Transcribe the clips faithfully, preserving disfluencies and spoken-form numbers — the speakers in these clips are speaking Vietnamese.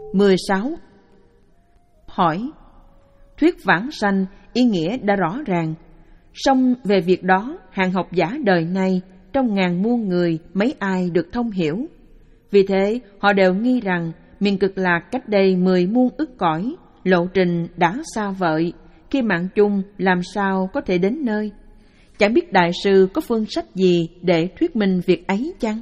mười sáu. Hỏi: thuyết vãng sanh ý nghĩa đã rõ ràng, song về việc đó hàng học giả đời nay trong ngàn muôn người mấy ai được thông hiểu. Vì thế họ đều nghi rằng miền Cực Lạc cách đây mười muôn ức cõi, lộ trình đã xa vời, khi mạng chung làm sao có thể đến nơi. Chẳng biết đại sư có phương sách gì để thuyết minh việc ấy chăng?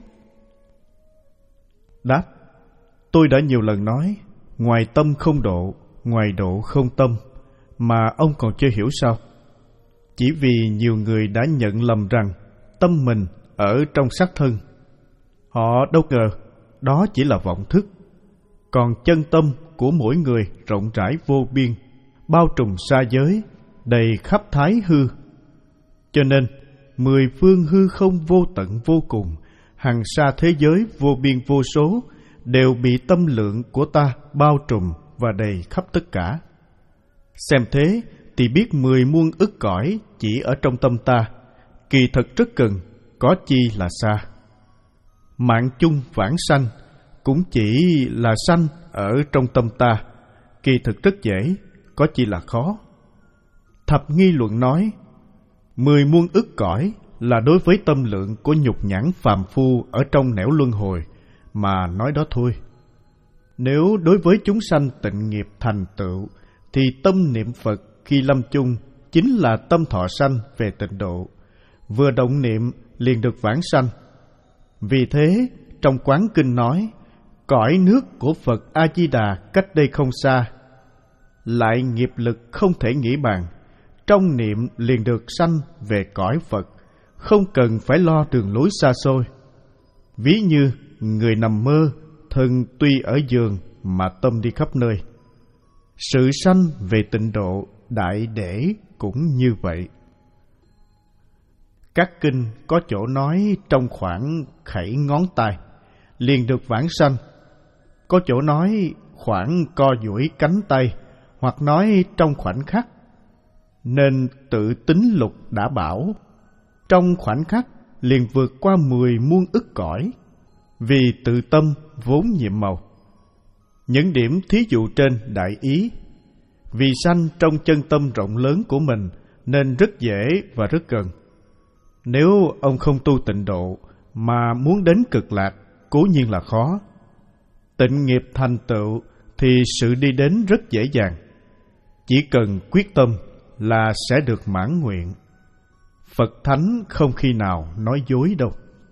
Đáp: tôi đã nhiều lần nói, ngoài tâm không độ, ngoài độ không tâm, mà ông còn chưa hiểu sao? Chỉ vì nhiều người đã nhận lầm rằng tâm mình ở trong xác thân. Họ đâu ngờ đó chỉ là vọng thức, còn chân tâm của mỗi người rộng rãi vô biên, bao trùm xa giới, đầy khắp thái hư. Cho nên mười phương hư không vô tận vô cùng, hằng sa thế giới vô biên vô số, đều bị tâm lượng của ta bao trùm và đầy khắp tất cả. Xem thế thì biết mười muôn ức cõi chỉ ở trong tâm ta, kỳ thật rất gần, có chi là xa. Mạng chung vãng sanh cũng chỉ là sanh ở trong tâm ta, kỳ thực rất dễ, có chi là khó. Thập nghi luận nói, mười muôn ức cõi là đối với tâm lượng của nhục nhãn phàm phu ở trong nẻo luân hồi mà nói đó thôi. Nếu đối với chúng sanh tịnh nghiệp thành tựu, thì tâm niệm Phật khi lâm chung chính là tâm thọ sanh về tịnh độ, vừa động niệm liền được vãng sanh. Vì thế trong Quán Kinh nói, cõi nước của Phật A-di-đà cách đây không xa, lại nghiệp lực không thể nghĩ bàn, trong niệm liền được sanh về cõi Phật, không cần phải lo đường lối xa xôi. Ví như người nằm mơ, thân tuy ở giường mà tâm đi khắp nơi. Sự sanh về tịnh độ đại để cũng như vậy. Các kinh có chỗ nói trong khoảng khẩy ngón tay liền được vãng sanh, có chỗ nói khoảng co duỗi cánh tay, hoặc nói trong khoảnh khắc. Nên tự tính lục đã bảo, trong khoảnh khắc liền vượt qua mười muôn ức cõi, vì tự tâm vốn nhiệm màu. Những điểm thí dụ trên đại ý, vì sanh trong chân tâm rộng lớn của mình nên rất dễ và rất gần. Nếu ông không tu tịnh độ mà muốn đến cực lạc, cố nhiên là khó. Tịnh nghiệp thành tựu thì sự đi đến rất dễ dàng, chỉ cần quyết tâm là sẽ được mãn nguyện. Phật Thánh không khi nào nói dối đâu.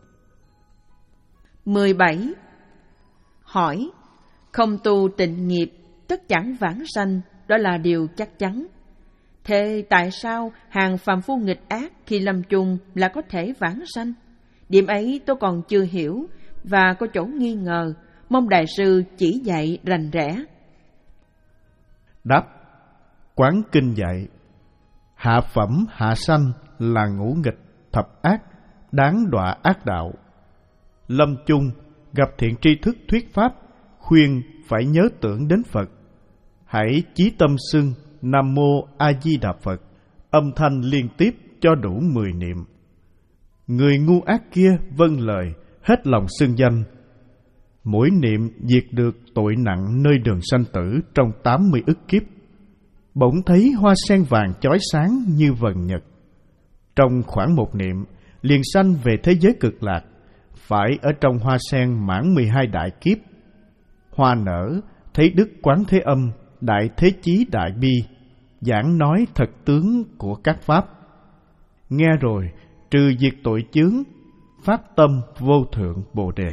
mười bảy. Hỏi: không tu tịnh nghiệp tất chẳng vãng sanh, đó là điều chắc chắn. Thế tại sao hàng phàm phu nghịch ác khi lâm chung là có thể vãng sanh? Điểm ấy tôi còn chưa hiểu và có chỗ nghi ngờ, mong đại sư chỉ dạy rành rẽ. Đáp: Quán Kinh dạy, hạ phẩm hạ sanh là ngũ nghịch thập ác, đáng đọa ác đạo. Lâm chung gặp thiện tri thức thuyết pháp, khuyên phải nhớ tưởng đến Phật. Hãy chí tâm xưng Nam Mô A Di Đà Phật, âm thanh liên tiếp cho đủ mười niệm. Người ngu ác kia vâng lời, hết lòng xưng danh. Mỗi niệm diệt được tội nặng nơi đường sanh tử trong tám mươi ức kiếp. Bỗng thấy hoa sen vàng chói sáng như vầng nhật. Trong khoảng một niệm, liền sanh về thế giới cực lạc, phải ở trong hoa sen mãn mười hai đại kiếp. Hoa nở, thấy Đức Quán Thế Âm, Đại Thế Chí Đại Bi, giảng nói thật tướng của các pháp. Nghe rồi, trừ diệt tội chướng, phát tâm vô thượng Bồ Đề.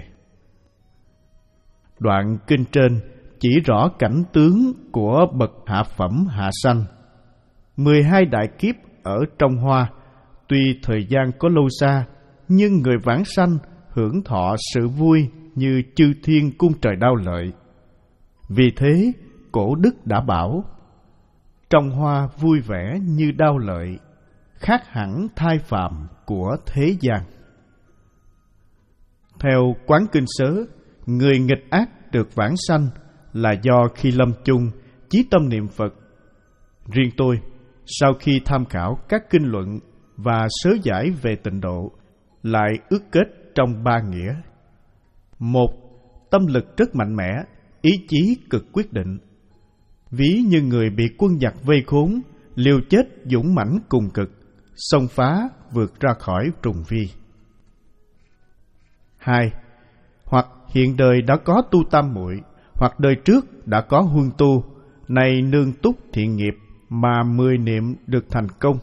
Đoạn kinh trên chỉ rõ cảnh tướng của bậc hạ phẩm hạ sanh. Mười hai đại kiếp ở trong hoa, tuy thời gian có lâu xa, nhưng người vãng sanh hưởng thọ sự vui như chư thiên cung trời đao lợi. Vì thế, cổ đức đã bảo, trong hoa vui vẻ như đao lợi, khác hẳn thai phàm của thế gian. Theo Quán Kinh Sớ, người nghịch ác được vãng sanh là do khi lâm chung chí tâm niệm Phật. Riêng tôi, sau khi tham khảo các kinh luận và sớ giải về tịnh độ, lại ước kết trong ba nghĩa. Một, tâm lực rất mạnh mẽ, ý chí cực quyết định. Ví như người bị quân giặc vây khốn, liều chết dũng mãnh cùng cực, xông phá vượt ra khỏi trùng vi. Hai, hoặc hiện đời đã có tu tam muội, hoặc đời trước đã có huân tu, nay nương túc thiện nghiệp mà mười niệm được thành công.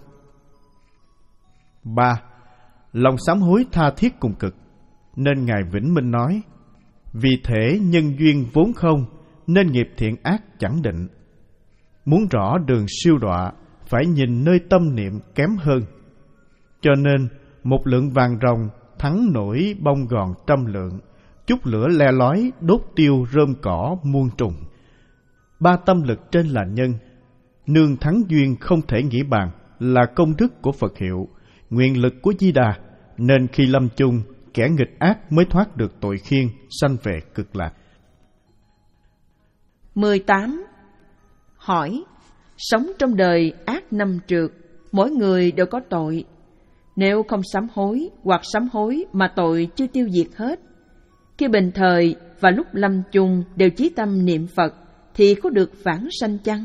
Ba, lòng sám hối tha thiết cùng cực, nên Ngài Vĩnh Minh nói: vì thể nhân duyên vốn không, nên nghiệp thiện ác chẳng định. Muốn rõ đường siêu đọa, phải nhìn nơi tâm niệm kém hơn. Cho nên một lượng vàng ròng thắng nổi bông gòn trăm lượng, chút lửa le lói đốt tiêu rơm cỏ muôn trùng. Ba tâm lực trên là nhân, nương thắng duyên không thể nghĩ bàn, là công đức của Phật hiệu, nguyện lực của Di Đà, nên khi lâm chung, kẻ nghịch ác mới thoát được tội khiên, sanh về cực lạc. mười tám. Hỏi: sống trong đời ác năm trượt, mỗi người đều có tội. Nếu không sám hối hoặc sám hối mà tội chưa tiêu diệt hết, khi bình thời và lúc lâm chung đều chí tâm niệm Phật, thì có được vãng sanh chăng?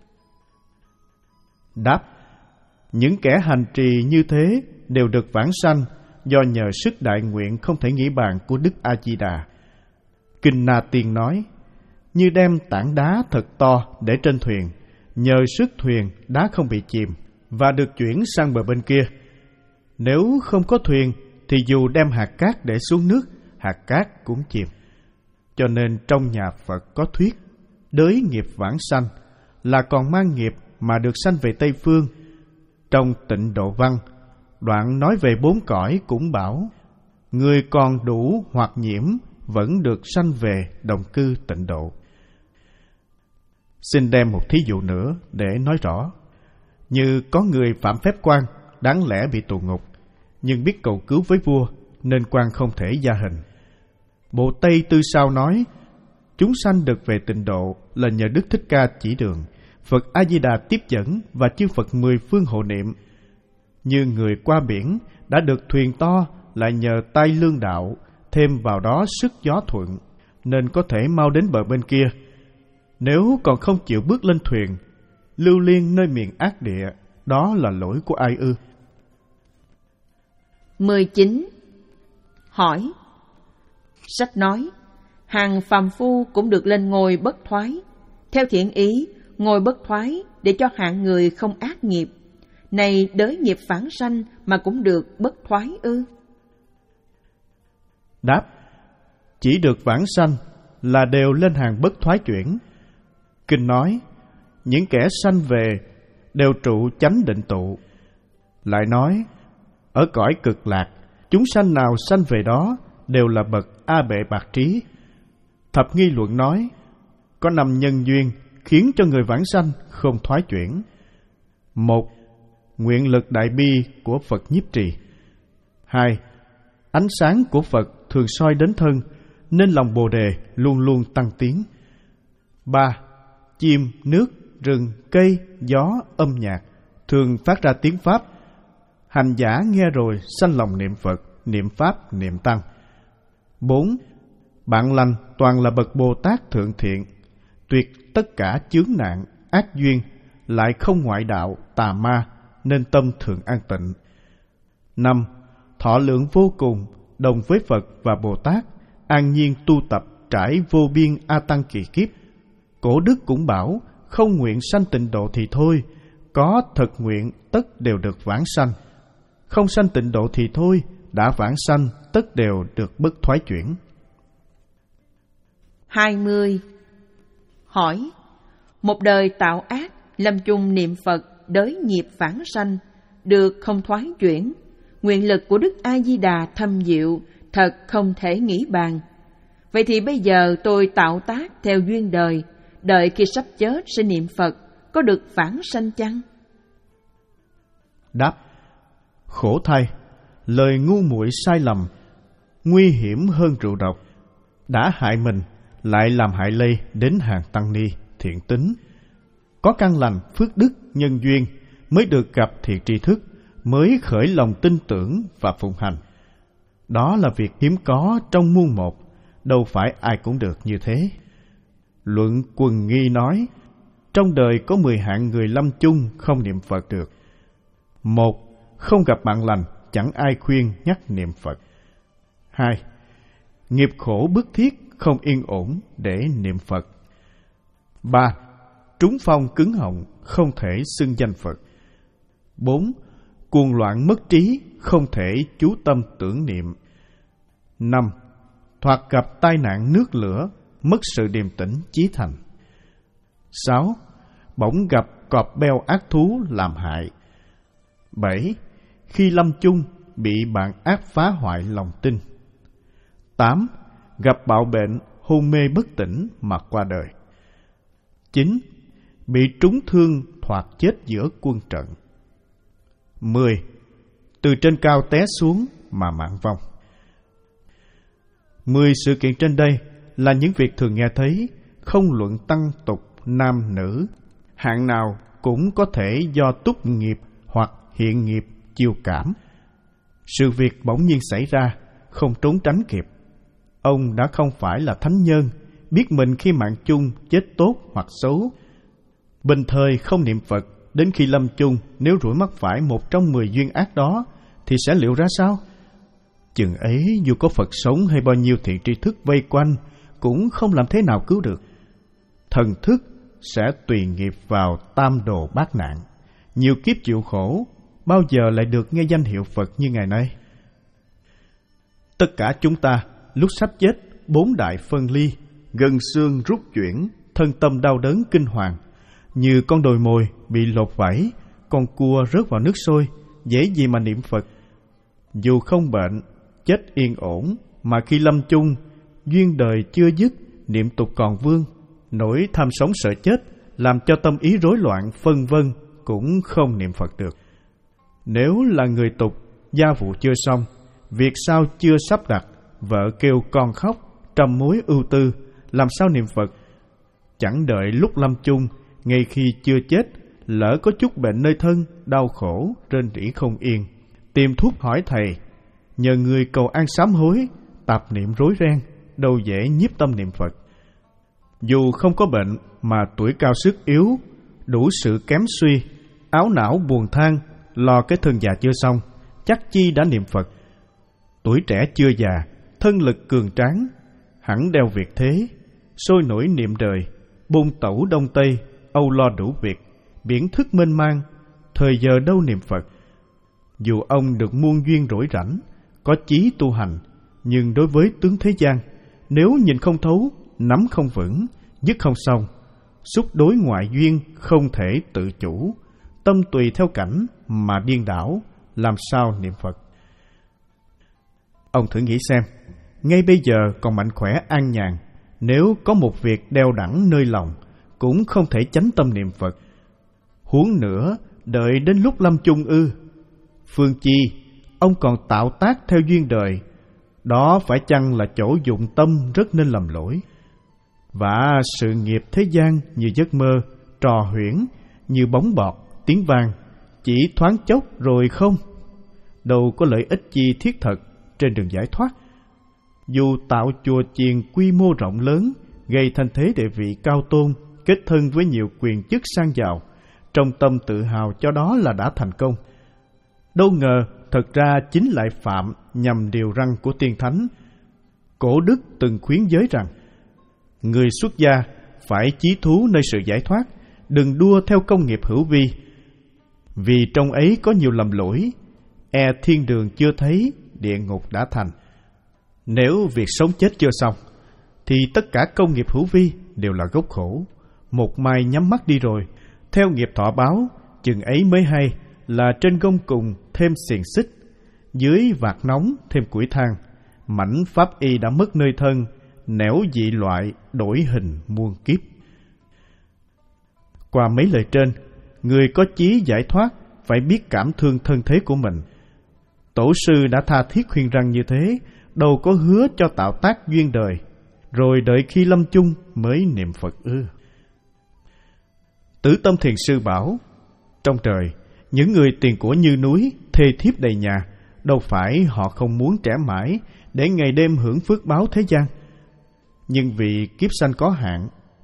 Đáp: những kẻ hành trì như thế đều được vãng sanh, do nhờ sức đại nguyện không thể nghĩ bàn của Đức A Di Đà. Kinh Na Tiên nói: như đem tảng đá thật to để trên thuyền, nhờ sức thuyền đá không bị chìm và được chuyển sang bờ bên kia. Nếu không có thuyền thì dù đem hạt cát để xuống nước, hạt cát cũng chìm. Cho nên trong nhà Phật có thuyết: đới nghiệp vãng sanh, là còn mang nghiệp mà được sanh về Tây Phương. Trong Tịnh Độ Văn, đoạn nói về bốn cõi cũng bảo: người còn đủ hoặc nhiễm vẫn được sanh về đồng cư tịnh độ. Xin đem một thí dụ nữa để nói rõ. Như có người phạm phép quan, đáng lẽ bị tù ngục, nhưng biết cầu cứu với vua nên quan không thể gia hình. Bộ Tây Tư Sao nói: chúng sanh được về tịnh độ là nhờ Đức Thích Ca chỉ đường, Phật A Di Đà tiếp dẫn và chư Phật mười phương hộ niệm. Như người qua biển đã được thuyền to lại nhờ tay lương đạo, thêm vào đó sức gió thuận, nên có thể mau đến bờ bên kia. Nếu còn không chịu bước lên thuyền, lưu liên nơi miền ác địa, đó là lỗi của ai ư? mười chín. Hỏi: sách nói hàng phàm phu cũng được lên ngôi bất thoái. Theo thiện ý, ngôi bất thoái để cho hạng người không ác nghiệp, này đới nghiệp phản sanh mà cũng được bất thoái ư? Đáp: chỉ được vãng sanh là đều lên hàng bất thoái chuyển. Kinh nói: những kẻ sanh về đều trụ chánh định tụ. Lại nói: ở cõi cực lạc, chúng sanh nào sanh về đó đều là bậc A Bệ Bạc Trí. Thập Nghi Luận nói: có năm nhân duyên khiến cho người vãng sanh không thoái chuyển. Một, nguyện lực đại bi của Phật nhiếp trì. Hai, ánh sáng của Phật thường soi đến thân, nên lòng Bồ Đề luôn luôn tăng tiến. Ba, chim, nước, rừng, cây, gió, âm nhạc thường phát ra tiếng Pháp. Hành giả nghe rồi sanh lòng niệm Phật, niệm Pháp, niệm Tăng. Bốn, bạn lành toàn là bậc Bồ Tát thượng thiện, tuyệt tất cả chướng nạn, ác duyên, lại không ngoại đạo, tà ma, nên tâm thường an tịnh. Năm, thọ lượng vô cùng, đồng với Phật và Bồ Tát, an nhiên tu tập trải vô biên A Tăng kỳ kiếp. Cổ đức cũng bảo: không nguyện sanh tịnh độ thì thôi, có thật nguyện tất đều được vãng sanh. Không sanh tịnh độ thì thôi, đã vãng sanh tất đều được bất thoái chuyển. hai mươi. Hỏi: một đời tạo ác, lâm chung niệm Phật, đới nghiệp vãng sanh, được không thoái chuyển. Nguyện lực của Đức A Di Đà thâm diệu, thật không thể nghĩ bàn. Vậy thì bây giờ tôi tạo tác theo duyên đời, đợi khi sắp chết sẽ niệm Phật, có được vãng sanh chăng? Đáp: khổ thay, lời ngu muội sai lầm, nguy hiểm hơn rượu độc. Đã hại mình, lại làm hại lây đến hàng tăng ni thiện tín. Có căn lành, phước đức, nhân duyên mới được gặp thiện tri thức, mới khởi lòng tin tưởng và phụng hành. Đó là việc hiếm có trong muôn một, đâu phải ai cũng được như thế. Luận Quần Nghi nói, trong đời có mười hạng người lâm chung không niệm Phật được. Một, không gặp bạn lành, chẳng ai khuyên nhắc niệm Phật. Hai, nghiệp khổ bức thiết, không yên ổn để niệm Phật. Ba, trúng phong cứng họng, không thể xưng danh Phật. Bốn, cuồng loạn mất trí, không thể chú tâm tưởng niệm. Năm, thoạt gặp tai nạn nước lửa, mất sự điềm tĩnh chí thành. Sáu, bỗng gặp cọp beo ác thú làm hại. Bảy, khi lâm chung bị bạn ác phá hoại lòng tin. Tám, gặp bạo bệnh, hôn mê bất tỉnh mà qua đời. Chín, bị trúng thương thoạt chết giữa quân trận. Mười, từ trên cao té xuống mà mạng vong. Mười sự kiện trên đây là những việc thường nghe thấy, không luận tăng tục nam nữ, hạng nào cũng có thể do túc nghiệp hoặc hiện nghiệp chiêu cảm. Sự việc bỗng nhiên xảy ra, không trốn tránh kịp. Ông đã không phải là thánh nhân, biết mình khi mạng chung chết tốt hoặc xấu. Bình thời không niệm Phật, đến khi lâm chung nếu rủi mắc phải một trong mười duyên ác đó, thì sẽ liệu ra sao? Chừng ấy dù có Phật sống hay bao nhiêu thiện tri thức vây quanh, cũng không làm thế nào cứu được. Thần thức sẽ tùy nghiệp vào tam đồ bát nạn. Nhiều kiếp chịu khổ, bao giờ lại được nghe danh hiệu Phật như ngày nay? Tất cả chúng ta, lúc sắp chết, bốn đại phân ly, gân xương rút chuyển, thân tâm đau đớn kinh hoàng, như con đồi mồi bị lột vảy, con cua rớt vào nước sôi, dễ gì mà niệm Phật. Dù không bệnh, chết yên ổn, mà khi lâm chung, duyên đời chưa dứt, niệm tục còn vương, nỗi tham sống sợ chết làm cho tâm ý rối loạn phân vân, cũng không niệm Phật được. Nếu là người tục, gia vụ chưa xong, việc sao chưa sắp đặt, vợ kêu con khóc, trầm mối ưu tư, làm sao niệm Phật? Chẳng đợi lúc lâm chung, ngay khi chưa chết, lỡ có chút bệnh nơi thân, đau khổ, rên rỉ không yên, tìm thuốc hỏi thầy, nhờ người cầu an sám hối, tạp niệm rối ren, đâu dễ nhiếp tâm niệm Phật. Dù không có bệnh mà tuổi cao sức yếu, đủ sự kém suy, áo não buồn than, lo cái thân già chưa xong, chắc chi đã niệm Phật. Tuổi trẻ chưa già, thân lực cường tráng, hẳn đeo việc thế, sôi nổi niệm đời, bôn tẩu đông tây, âu lo đủ việc, biển thức mênh mang, thời giờ đâu niệm Phật. Dù ông được muôn duyên rỗi rảnh, có chí tu hành, nhưng đối với tướng thế gian, nếu nhìn không thấu, nắm không vững, dứt không xong, xúc đối ngoại duyên không thể tự chủ, tâm tùy theo cảnh mà điên đảo, làm sao niệm Phật? Ông thử nghĩ xem, ngay bây giờ còn mạnh khỏe an nhàn, nếu có một việc đeo đẳng nơi lòng, cũng không thể chánh tâm niệm Phật. Huống nữa, đợi đến lúc lâm chung ư? Phương chi, ông còn tạo tác theo duyên đời, đó phải chăng là chỗ dụng tâm rất nên lầm lỗi? Và sự nghiệp thế gian như giấc mơ, trò huyễn, như bóng bọt, tiếng vang, chỉ thoáng chốc rồi không? Đâu có lợi ích chi thiết thực trên đường giải thoát. Dù tạo chùa chiền quy mô rộng lớn, gây thanh thế địa vị cao tôn, kết thân với nhiều quyền chức sang giàu, trong tâm tự hào cho đó là đã thành công. Đâu ngờ thật ra chính lại phạm nhằm điều răn của tiên thánh. Cổ đức từng khuyến giới rằng, người xuất gia phải chí thú nơi sự giải thoát, đừng đua theo công nghiệp hữu vi. Vì trong ấy có nhiều lầm lỗi, e thiên đường chưa thấy, địa ngục đã thành. Nếu việc sống chết chưa xong, thì tất cả công nghiệp hữu vi đều là gốc khổ. Một mai nhắm mắt đi rồi, theo nghiệp thọ báo, chừng ấy mới hay là trên gông cùng thêm xiềng xích, dưới vạt nóng thêm củi than, mảnh pháp y đã mất nơi thân, nẻo dị loại đổi hình muôn kiếp. Qua mấy lời trên, người có chí giải thoát phải biết cảm thương thân thế của mình. Tổ sư đã tha thiết khuyên răn như thế, đâu có hứa cho tạo tác duyên đời, rồi đợi khi lâm chung mới niệm Phật ư? Tử Tâm Thiền Sư bảo, trong trời, những người tiền của như núi, thê thiếp đầy nhà, đâu phải họ không muốn trẻ mãi để ngày đêm hưởng phước báo thế gian. Nhưng vì kiếp sanh có hạn,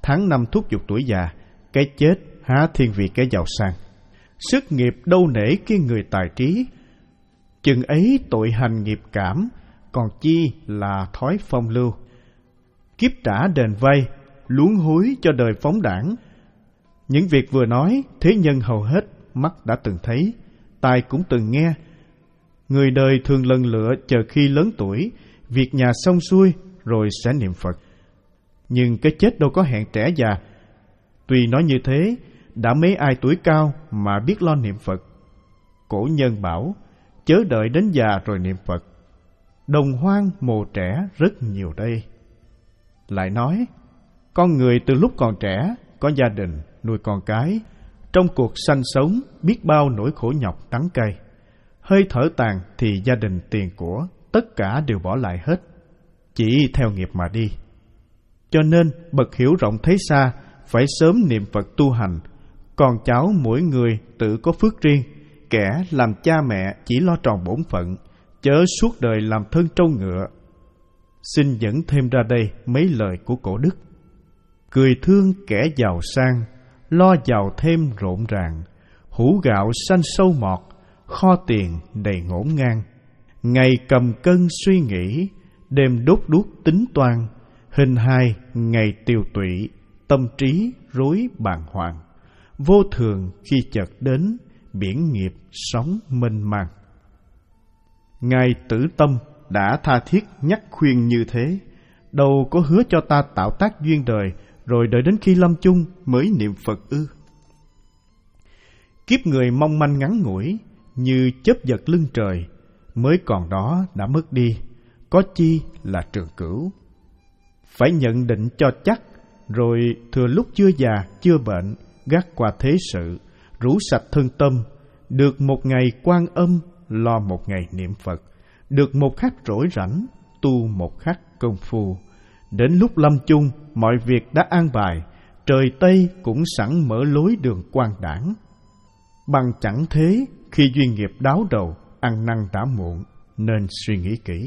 tháng năm thúc giục tuổi già, cái chết há thiên vị kẻ giàu sang. Sức nghiệp đâu nể cái người tài trí, chừng ấy tội hành nghiệp cảm, còn chi là thói phong lưu. Kiếp trả đền vay, luống hối cho đời phóng đảng. Những việc vừa nói, thế nhân hầu hết mắt đã từng thấy, tai cũng từng nghe. Người đời thường lần lựa chờ khi lớn tuổi, việc nhà xong xuôi rồi sẽ niệm Phật. Nhưng cái chết đâu có hẹn trẻ già. Tuy nói như thế, đã mấy ai tuổi cao mà biết lo niệm Phật. Cổ nhân bảo, chớ đợi đến già rồi niệm Phật. Đồng hoang mồ trẻ rất nhiều đây. Lại nói, con người từ lúc còn trẻ, có gia đình, nuôi con cái, trong cuộc sanh sống biết bao nỗi khổ nhọc đắng cay. Hơi thở tàn thì gia đình tiền của, tất cả đều bỏ lại hết, chỉ theo nghiệp mà đi. Cho nên, bậc hiểu rộng thấy xa, phải sớm niệm Phật tu hành. Con cháu mỗi người tự có phước riêng, kẻ làm cha mẹ chỉ lo tròn bổn phận, chớ suốt đời làm thân trâu ngựa. Xin dẫn thêm ra đây mấy lời của cổ đức. Cười thương kẻ giàu sang, lo giàu thêm rộn ràng. Hũ gạo xanh sâu mọt, kho tiền đầy ngổn ngang. Ngày cầm cân suy nghĩ, đêm đốt đuốc tính toan. Hình hài ngày tiêu tụy, tâm trí rối bàng hoàng. Vô thường khi chợt đến, biển nghiệp sóng mênh mang. Ngài Tử Tâm đã tha thiết nhắc khuyên như thế, đâu có hứa cho ta tạo tác duyên đời, rồi đợi đến khi lâm chung mới niệm Phật ư? Kiếp người mong manh ngắn ngủi, như chớp giật lưng trời, mới còn đó đã mất đi, có chi là trường cửu. Phải nhận định cho chắc, rồi thừa lúc chưa già, chưa bệnh, gác qua thế sự, rũ sạch thân tâm, được một ngày quan âm, lo một ngày niệm Phật, được một khắc rỗi rảnh, tu một khắc công phu. Đến lúc lâm chung, mọi việc đã an bài, trời Tây cũng sẵn mở lối đường quan đảng. Bằng chẳng thế, khi duyên nghiệp đáo đầu, ăn năn đã muộn, nên suy nghĩ kỹ.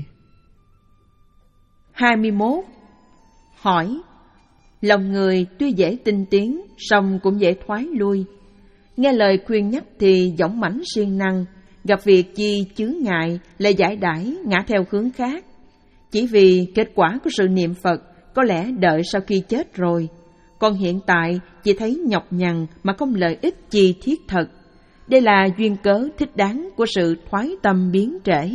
hai mươi mốt. Hỏi: lòng người tuy dễ tinh tiến, song cũng dễ thoái lui. Nghe lời khuyên nhắc thì dõng mãnh siêng năng, gặp việc chi chướng ngại lại giải đãi ngã theo hướng khác. Chỉ vì kết quả của sự niệm Phật có lẽ đợi sau khi chết rồi, còn hiện tại chỉ thấy nhọc nhằn mà không lợi ích chi thiết thực. Đây là duyên cớ thích đáng của sự thoái tâm biến trễ.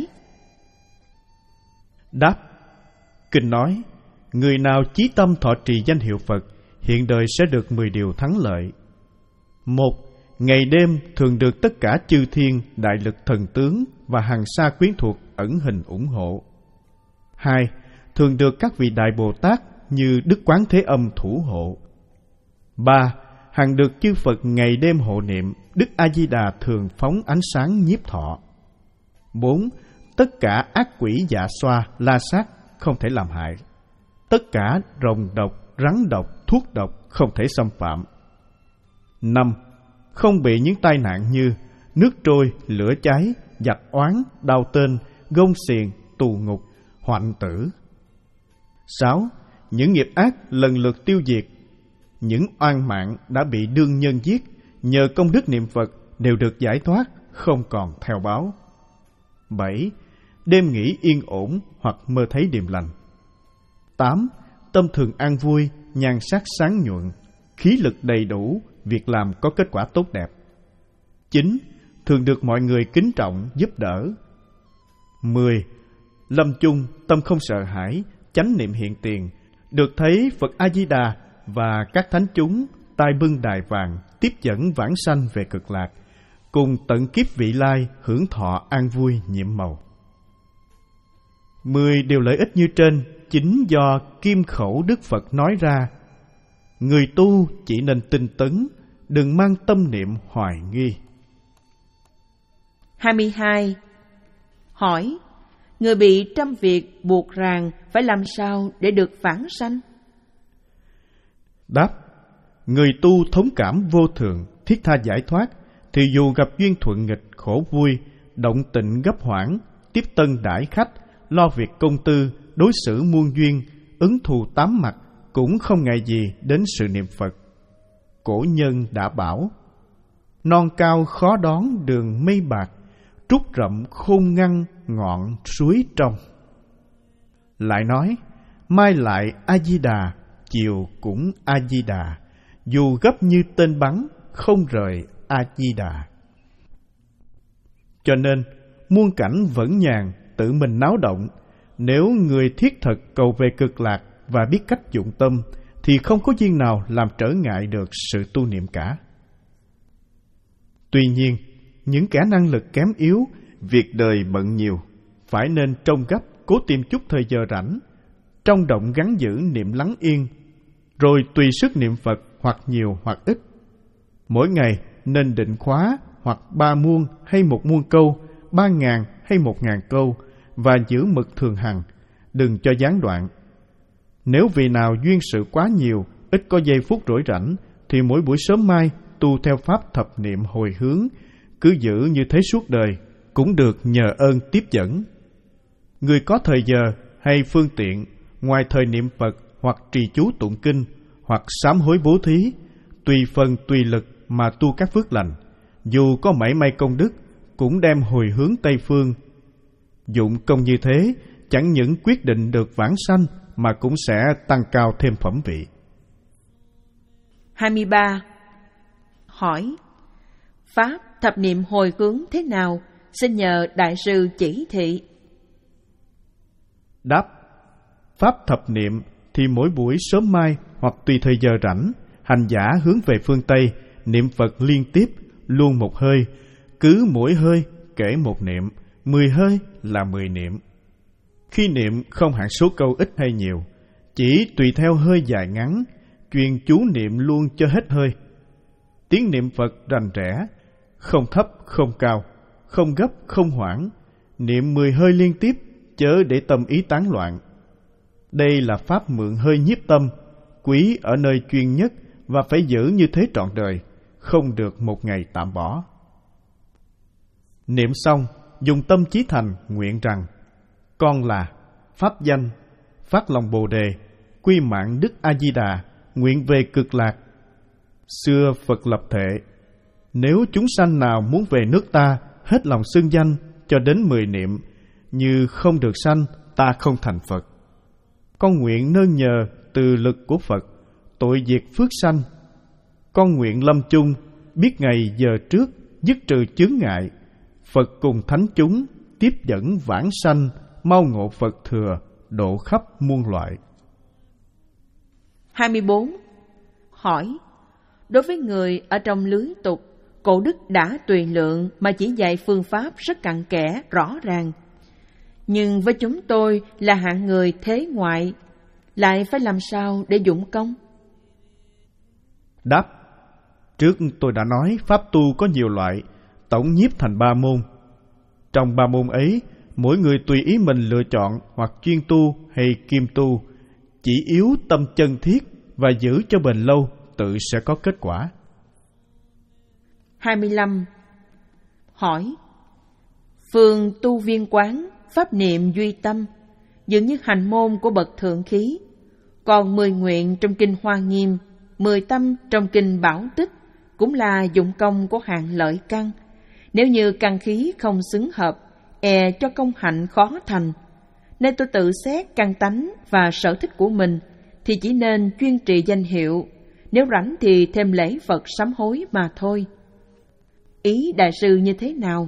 Đáp: Kinh nói, người nào chí tâm thọ trì danh hiệu Phật, hiện đời sẽ được mười điều thắng lợi. Một, ngày đêm thường được tất cả chư thiên, đại lực thần tướng và hàng xa quyến thuộc ẩn hình ủng hộ. Hai, thường được các vị đại Bồ Tát như Đức Quán Thế Âm thủ hộ. Ba, hằng được chư Phật ngày đêm hộ niệm, Đức A Di Đà thường phóng ánh sáng nhiếp thọ. Bốn, tất cả ác quỷ dạ xoa, la sát không thể làm hại. Tất cả rồng độc, rắn độc, thuốc độc không thể xâm phạm. Năm, không bị những tai nạn như nước trôi, lửa cháy, giặc oán, đau tên, gông xiềng, tù ngục, hoạn tử. Sáu, những nghiệp ác lần lượt tiêu diệt. Những oan mạng đã bị đương nhân giết, nhờ công đức niệm Phật đều được giải thoát, không còn theo báo. Bảy, đêm nghỉ yên ổn hoặc mơ thấy điềm lành. Tám, tâm thường an vui, nhan sắc sáng nhuận, khí lực đầy đủ, việc làm có kết quả tốt đẹp. Chín, thường được mọi người kính trọng, giúp đỡ. Mười, lâm chung, tâm không sợ hãi, chánh niệm hiện tiền, được thấy Phật A-di-đà và các thánh chúng tay bưng đài vàng tiếp dẫn vãng sanh về cực lạc, cùng tận kiếp vị lai hưởng thọ an vui nhiệm màu. Mười điều lợi ích như trên chính do kim khẩu Đức Phật nói ra. Người tu chỉ nên tinh tấn, đừng mang tâm niệm hoài nghi. hai mươi hai. Hỏi: người bị trăm việc buộc ràng phải làm sao để được vãng sanh? Đáp: người tu thống cảm vô thường, thiết tha giải thoát, thì dù gặp duyên thuận nghịch, khổ vui, động tịnh gấp hoảng, tiếp tân đãi khách, lo việc công tư, đối xử muôn duyên, ứng thù tám mặt, cũng không ngại gì đến sự niệm Phật. Cổ nhân đã bảo: non cao khó đón đường mây bạc, trúc rậm khôn ngăn ngọn suối trong. Lại nói: mai lại A Di Đà, chiều cũng A Di Đà, dù gấp như tên bắn, không rời A Di Đà. Cho nên muôn cảnh vẫn nhàn, tự mình náo động. Nếu người thiết thật cầu về cực lạc và biết cách dụng tâm, thì không có duyên nào làm trở ngại được sự tu niệm cả. Tuy nhiên, những kẻ năng lực kém yếu, việc đời bận nhiều, phải nên trông gấp, cố tìm chút thời giờ rảnh, trong động gắn giữ niệm lắng yên, rồi tùy sức niệm Phật hoặc nhiều hoặc ít. Mỗi ngày nên định khóa hoặc ba muôn hay một muôn câu, ba ngàn hay một ngàn câu, và giữ mực thường hằng, đừng cho gián đoạn. Nếu vì nào duyên sự quá nhiều, ít có giây phút rỗi rảnh, thì mỗi buổi sớm mai tu theo pháp thập niệm hồi hướng, cứ giữ như thế suốt đời, cũng được nhờ ơn tiếp dẫn. Người có thời giờ hay phương tiện, ngoài thời niệm Phật hoặc trì chú tụng kinh, hoặc sám hối bố thí, tùy phần tùy lực mà tu các phước lành, dù có mảy may công đức, cũng đem hồi hướng Tây Phương. Dụng công như thế, chẳng những quyết định được vãng sanh, mà cũng sẽ tăng cao thêm phẩm vị. hai mươi ba. Hỏi: pháp thập niệm hồi hướng thế nào? Xin nhờ đại sư chỉ thị. Đáp: pháp thập niệm thì mỗi buổi sớm mai hoặc tùy thời giờ rảnh, hành giả hướng về phương Tây, niệm Phật liên tiếp, luôn một hơi, cứ mỗi hơi kể một niệm, mười hơi là mười niệm. Khi niệm không hạn số câu ít hay nhiều, chỉ tùy theo hơi dài ngắn, chuyên chú niệm luôn cho hết hơi. Tiếng niệm Phật rành rẽ, không thấp không cao, không gấp không hoảng, niệm mười hơi liên tiếp, chớ để tâm ý tán loạn. Đây là pháp mượn hơi nhiếp tâm, quý ở nơi chuyên nhất và phải giữ như thế trọn đời, không được một ngày tạm bỏ. Niệm xong, dùng tâm chí thành nguyện rằng: con là pháp danh, phát lòng Bồ đề, quy mạng Đức A Di Đà, nguyện về cực lạc. Xưa Phật lập thệ: nếu chúng sanh nào muốn về nước ta, hết lòng xưng danh cho đến mười niệm, như không được sanh, ta không thành Phật. Con nguyện nương nhờ từ lực của Phật, tội diệt phước sanh. Con nguyện lâm chung, biết ngày giờ trước, dứt trừ chướng ngại, Phật cùng thánh chúng, tiếp dẫn vãng sanh, mau ngộ Phật thừa, độ khắp muôn loại. hai mươi bốn. Hỏi: đối với người ở trong lưới tục, cổ đức đã tùy lượng mà chỉ dạy phương pháp rất cặn kẽ, rõ ràng. Nhưng với chúng tôi là hạng người thế ngoại, lại phải làm sao để dụng công? Đáp: trước tôi đã nói pháp tu có nhiều loại, tổng nhiếp thành ba môn. Trong ba môn ấy, mỗi người tùy ý mình lựa chọn hoặc chuyên tu hay kiêm tu, chỉ yếu tâm chân thiết và giữ cho bền lâu, tự sẽ có kết quả. hai mươi lăm. Hỏi: phương tu viên quán, pháp niệm duy tâm, dường như hành môn của bậc thượng khí. Còn mười nguyện trong kinh Hoa Nghiêm, mười tâm trong kinh Bảo Tích cũng là dụng công của hạng lợi căn. Nếu như căn khí không xứng hợp, e cho công hạnh khó thành. Nên tôi tự xét căn tánh và sở thích của mình, thì chỉ nên chuyên trì danh hiệu, nếu rảnh thì thêm lễ Phật sám hối mà thôi. Ý đại sư như thế nào?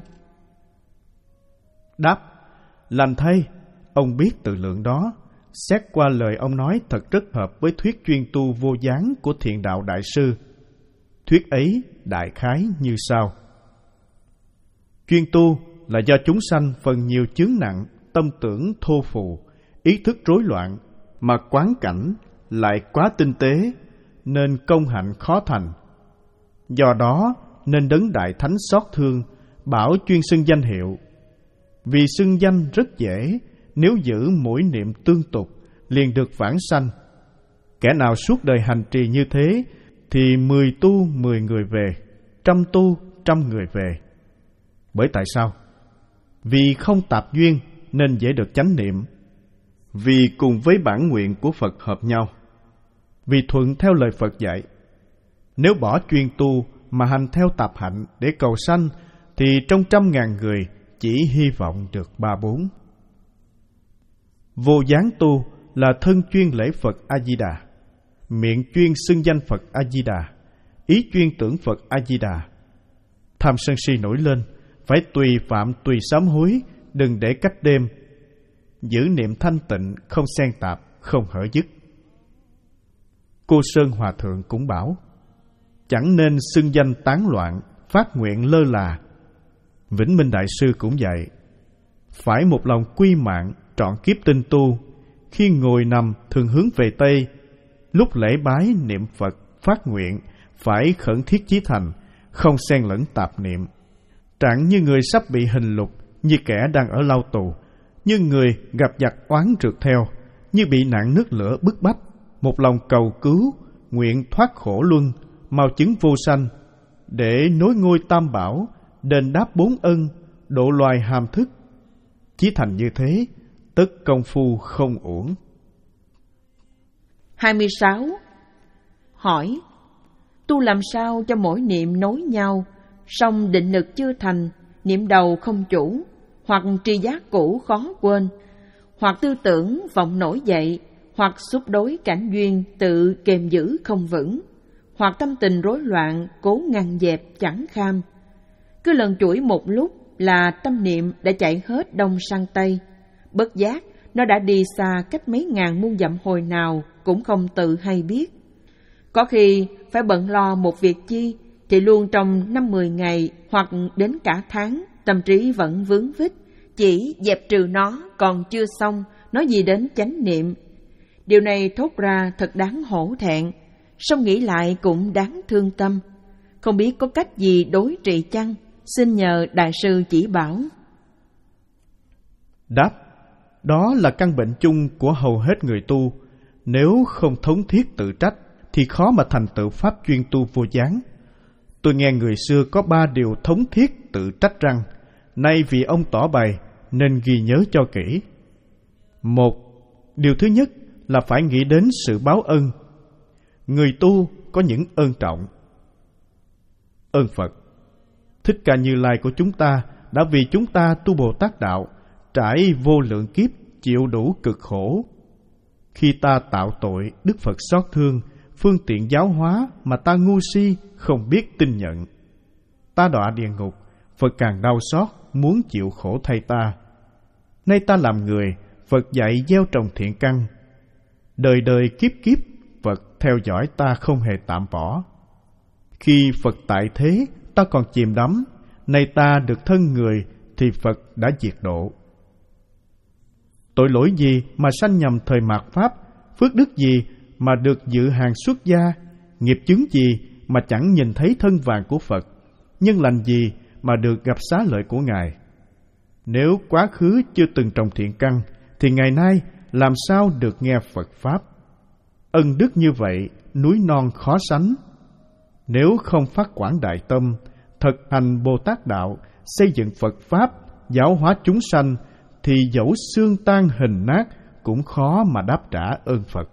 Đáp: lành thay, ông biết tự lượng đó. Xét qua lời ông nói thật rất hợp với thuyết chuyên tu vô gián của Thiện Đạo Đại Sư. Thuyết ấy đại khái như sau: chuyên tu là do chúng sanh phần nhiều chướng nặng, tâm tưởng thô phù, ý thức rối loạn, mà quán cảnh lại quá tinh tế, nên công hạnh khó thành. Do đó nên đấng đại thánh xót thương, bảo chuyên xưng danh hiệu. Vì xưng danh rất dễ, nếu giữ mỗi niệm tương tục, liền được vãng sanh. Kẻ nào suốt đời hành trì như thế, thì mười tu mười người về, trăm tu trăm người về. Bởi tại sao? Vì không tạp duyên nên dễ được chánh niệm, vì cùng với bản nguyện của Phật hợp nhau. vì thuận theo lời Phật dạy. Nếu bỏ chuyên tu mà hành theo tạp hạnh để cầu sanh, thì trong trăm ngàn người chỉ hy vọng được ba bốn. Vô gián tu là thân chuyên lễ Phật A-di-đà, miệng chuyên xưng danh Phật A-di-đà, ý chuyên tưởng Phật A-di-đà. Tham sân si nổi lên, phải tùy phạm tùy sám hối, đừng để cách đêm. Giữ niệm thanh tịnh, không xen tạp, không hở dứt. Cô Sơn Hòa Thượng cũng bảo, chẳng nên xưng danh tán loạn, phát nguyện lơ là. Vĩnh Minh Đại Sư cũng dạy, phải một lòng quy mạng, trọn kiếp tinh tu. Khi ngồi nằm thường hướng về Tây, lúc lễ bái niệm Phật phát nguyện, phải khẩn thiết chí thành, không xen lẫn tạp niệm. Trạng như người sắp bị hình lục, như kẻ đang ở lao tù, như người gặp giặc oán rượt theo, như bị nạn nước lửa bức bách, một lòng cầu cứu, nguyện thoát khổ luân, mau chứng vô sanh, để nối ngôi tam bảo, đền đáp bốn ân, độ loài hàm thức. Chí thành như thế, tất công phu không uổng. hai mươi sáu. Hỏi, tu làm sao cho mỗi niệm nối nhau, song định lực chưa thành, niệm đầu không chủ, hoặc tri giác cũ khó quên, hoặc tư tưởng vọng nổi dậy, hoặc xúc đối cảnh duyên tự kềm giữ không vững, hoặc tâm tình rối loạn cố ngăn dẹp chẳng kham. Cứ lần chuỗi một lúc là tâm niệm đã chạy hết đông sang tây, bất giác nó đã đi xa cách mấy ngàn muôn dặm hồi nào cũng không tự hay biết. Có khi phải bận lo một việc chi thì luôn trong năm mười ngày hoặc đến cả tháng, tâm trí vẫn vướng vít, chỉ dẹp trừ nó còn chưa xong, nói gì đến chánh niệm. Điều này thốt ra thật đáng hổ thẹn, song nghĩ lại cũng đáng thương tâm. Không biết có cách gì đối trị chăng? Xin nhờ Đại sư chỉ bảo. Đáp, đó là căn bệnh chung của hầu hết người tu. Nếu không thống thiết tự trách thì khó mà thành tựu pháp chuyên tu vô gián. Tôi nghe người xưa có ba điều thống thiết tự trách rằng, nay vì ông tỏ bày nên ghi nhớ cho kỹ. Một, điều thứ nhất là phải nghĩ đến sự báo ân. Người tu có những ơn trọng. Ơn Phật, Thích Ca Như Lai của chúng ta đã vì chúng ta tu Bồ Tát đạo, trải vô lượng kiếp, chịu đủ cực khổ. Khi ta tạo tội, Đức Phật xót thương, phương tiện giáo hóa mà ta ngu si, không biết tin nhận. Ta đọa địa ngục, Phật càng đau xót, muốn chịu khổ thay ta. Nay ta làm người, Phật dạy gieo trồng thiện căn. Đời đời kiếp kiếp, Phật theo dõi ta không hề tạm bỏ. Khi Phật tại thế, ta còn chìm đắm, nay ta được thân người thì Phật đã diệt độ. Tội lỗi gì mà sanh nhầm thời mạt Pháp, phước đức gì mà được dự hàng xuất gia, nghiệp chứng gì mà chẳng nhìn thấy thân vàng của Phật, nhân lành gì mà được gặp xá lợi của Ngài. Nếu quá khứ chưa từng trồng thiện căn, thì ngày nay làm sao được nghe Phật Pháp? Ân đức như vậy, núi non khó sánh. Nếu không phát quảng đại tâm, thực hành Bồ Tát đạo, xây dựng Phật Pháp, giáo hóa chúng sanh, thì dẫu xương tan hình nát cũng khó mà đáp trả ơn Phật.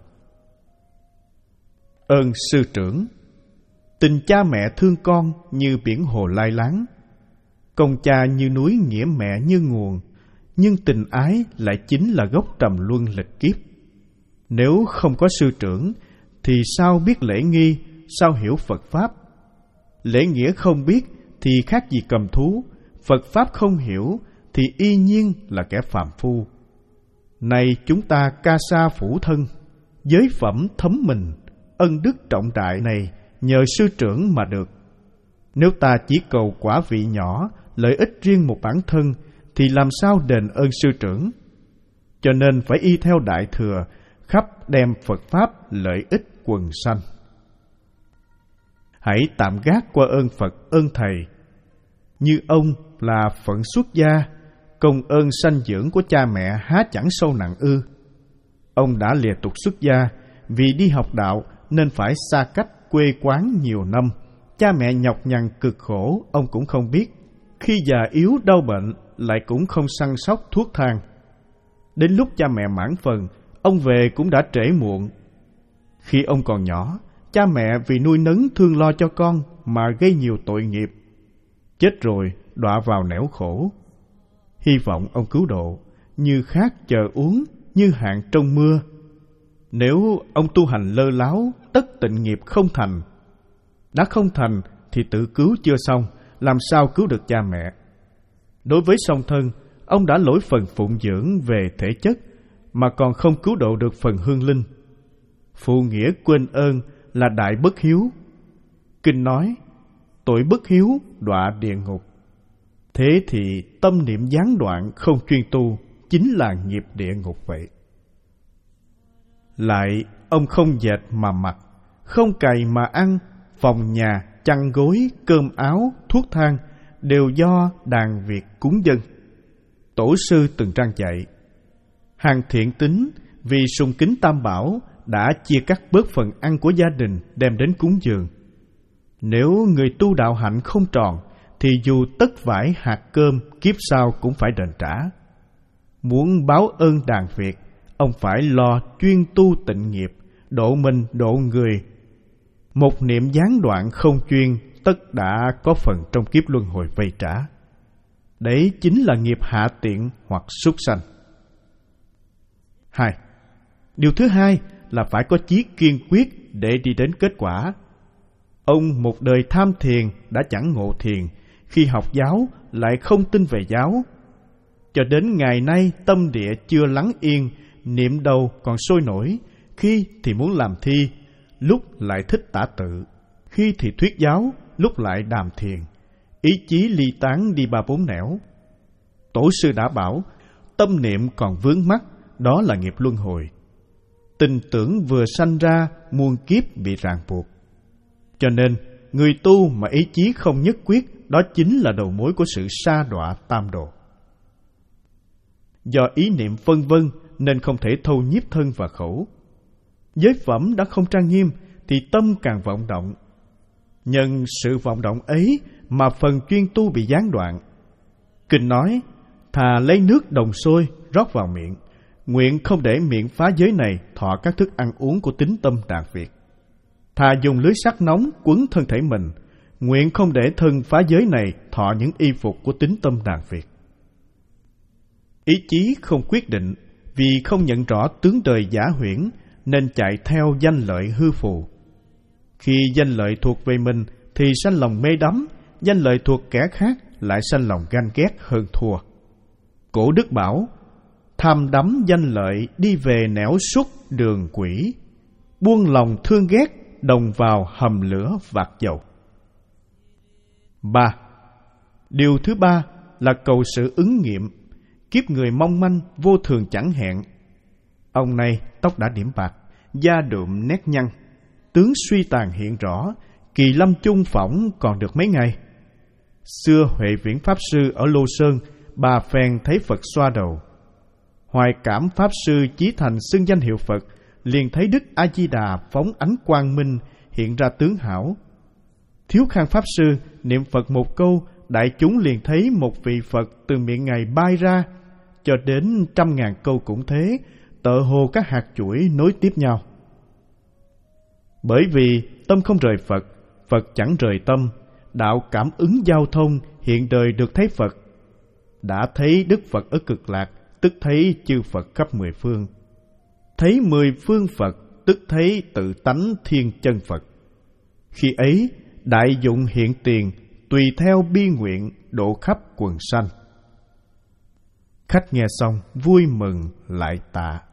Ơn sư trưởng. Tình cha mẹ thương con như biển hồ lai láng, công cha như núi, nghĩa mẹ như nguồn, nhưng tình ái lại chính là gốc trầm luân lịch kiếp. Nếu không có sư trưởng thì sao biết lễ nghi, sao hiểu Phật Pháp? Lễ nghĩa không biết thì khác gì cầm thú, Phật Pháp không hiểu thì y nhiên là kẻ phàm phu. Này chúng ta ca sa phủ thân, giới phẩm thấm mình, ân đức trọng đại này nhờ sư trưởng mà được. Nếu ta chỉ cầu quả vị nhỏ, lợi ích riêng một bản thân, thì làm sao đền ơn sư trưởng? Cho nên phải y theo Đại Thừa, khắp đem Phật Pháp lợi ích quần sanh. Hãy tạm gác qua ơn Phật, ơn Thầy. Như ông là phận xuất gia, công ơn sanh dưỡng của cha mẹ há chẳng sâu nặng ư? Ông đã lìa tục xuất gia, vì đi học đạo nên phải xa cách quê quán nhiều năm. Cha mẹ nhọc nhằn cực khổ, ông cũng không biết. Khi già yếu đau bệnh, lại cũng không săn sóc thuốc thang. Đến lúc cha mẹ mãn phần, ông về cũng đã trễ muộn. Khi ông còn nhỏ, cha mẹ vì nuôi nấng thương lo cho con mà gây nhiều tội nghiệp. Chết rồi đọa vào nẻo khổ. Hy vọng ông cứu độ, như khát chờ uống, như hạn trong mưa. Nếu ông tu hành lơ láo, tất tịnh nghiệp không thành. Đã không thành thì tự cứu chưa xong, làm sao cứu được cha mẹ? Đối với song thân, ông đã lỗi phần phụng dưỡng về thể chất, mà còn không cứu độ được phần hương linh. Phụ nghĩa quên ơn là đại bất hiếu. Kinh nói, tội bất hiếu đọa địa ngục. Thế thì tâm niệm gián đoạn không chuyên tu chính là nghiệp địa ngục vậy. Lại, ông không dệt mà mặc, không cày mà ăn, phòng nhà, chăn gối, cơm áo, thuốc thang đều do đàn việc cúng dâng. Tổ sư từng trang dạy, hàng thiện tín vì sùng kính Tam Bảo đã chia cắt bớt phần ăn của gia đình đem đến cúng dường. Nếu người tu đạo hạnh không tròn, thì dù tất vải hạt cơm kiếp sau cũng phải đền trả. Muốn báo ơn đàn Việt, ông phải lo chuyên tu tịnh nghiệp, độ mình độ người. Một niệm gián đoạn không chuyên, tất đã có phần trong kiếp luân hồi vây trả. Đấy chính là nghiệp hạ tiện hoặc súc sanh. Hai, điều thứ hai là phải có chí kiên quyết để đi đến kết quả. Ông một đời tham thiền đã chẳng ngộ thiền, khi học giáo lại không tin về giáo. Cho đến ngày nay tâm địa chưa lắng yên, niệm đầu còn sôi nổi, khi thì muốn làm thi, lúc lại thích tả tự, khi thì thuyết giáo, lúc lại đàm thiền, ý chí ly tán đi ba bốn nẻo. Tổ sư đã bảo, tâm niệm còn vướng mắc, đó là nghiệp luân hồi. Tình tưởng vừa sanh ra, muôn kiếp bị ràng buộc. Cho nên, người tu mà ý chí không nhất quyết, đó chính là đầu mối của sự sa đọa tam độ. Do ý niệm vân vân nên không thể thâu nhiếp thân và khẩu. Giới phẩm đã không trang nghiêm thì tâm càng vọng động. Nhân sự vọng động ấy mà phần chuyên tu bị gián đoạn. Kinh nói, thà lấy nước đồng sôi rót vào miệng, nguyện không để miệng phá giới này thọ các thức ăn uống của tín tâm đàn Việt. Thà dùng lưới sắt nóng quấn thân thể mình, nguyện không để thân phá giới này thọ những y phục của tín tâm đàn Việt. Ý chí không quyết định vì không nhận rõ tướng đời giả huyễn nên chạy theo danh lợi hư phù. Khi danh lợi thuộc về mình thì sanh lòng mê đắm, danh lợi thuộc kẻ khác lại sanh lòng ganh ghét hơn thua. Cổ đức bảo, tham đắm danh lợi đi về nẻo suốt đường quỷ, buông lòng thương ghét đồng vào hầm lửa vạc dầu. Ba. Điều thứ ba là cầu sự ứng nghiệm. Kiếp người mong manh vô thường chẳng hẹn. Ông này tóc đã điểm bạc, da đượm nét nhăn, tướng suy tàn hiện rõ, kỳ lâm chung phỏng còn được mấy ngày. Xưa Huệ Viễn Pháp Sư ở Lô Sơn, bà phèn thấy Phật xoa đầu. Hoài Cảm Pháp Sư chí thành xưng danh hiệu Phật, liền thấy Đức A Di Đà phóng ánh quang minh hiện ra tướng hảo. Thiếu Khang Pháp Sư niệm Phật một câu, đại chúng liền thấy một vị Phật từ miệng Ngài bay ra, cho đến trăm ngàn câu cũng thế, tựa hồ các hạt chuỗi nối tiếp nhau. Bởi vì tâm không rời Phật, Phật chẳng rời tâm, đạo cảm ứng giao thông, hiện đời được thấy Phật. Đã thấy Đức Phật ở Cực Lạc, tức thấy chư Phật khắp mười phương. Thấy mười phương Phật, tức thấy tự tánh thiên chân Phật. Khi ấy, đại dụng hiện tiền, tùy theo bi nguyện độ khắp quần sanh. Khách nghe xong vui mừng lại tạ.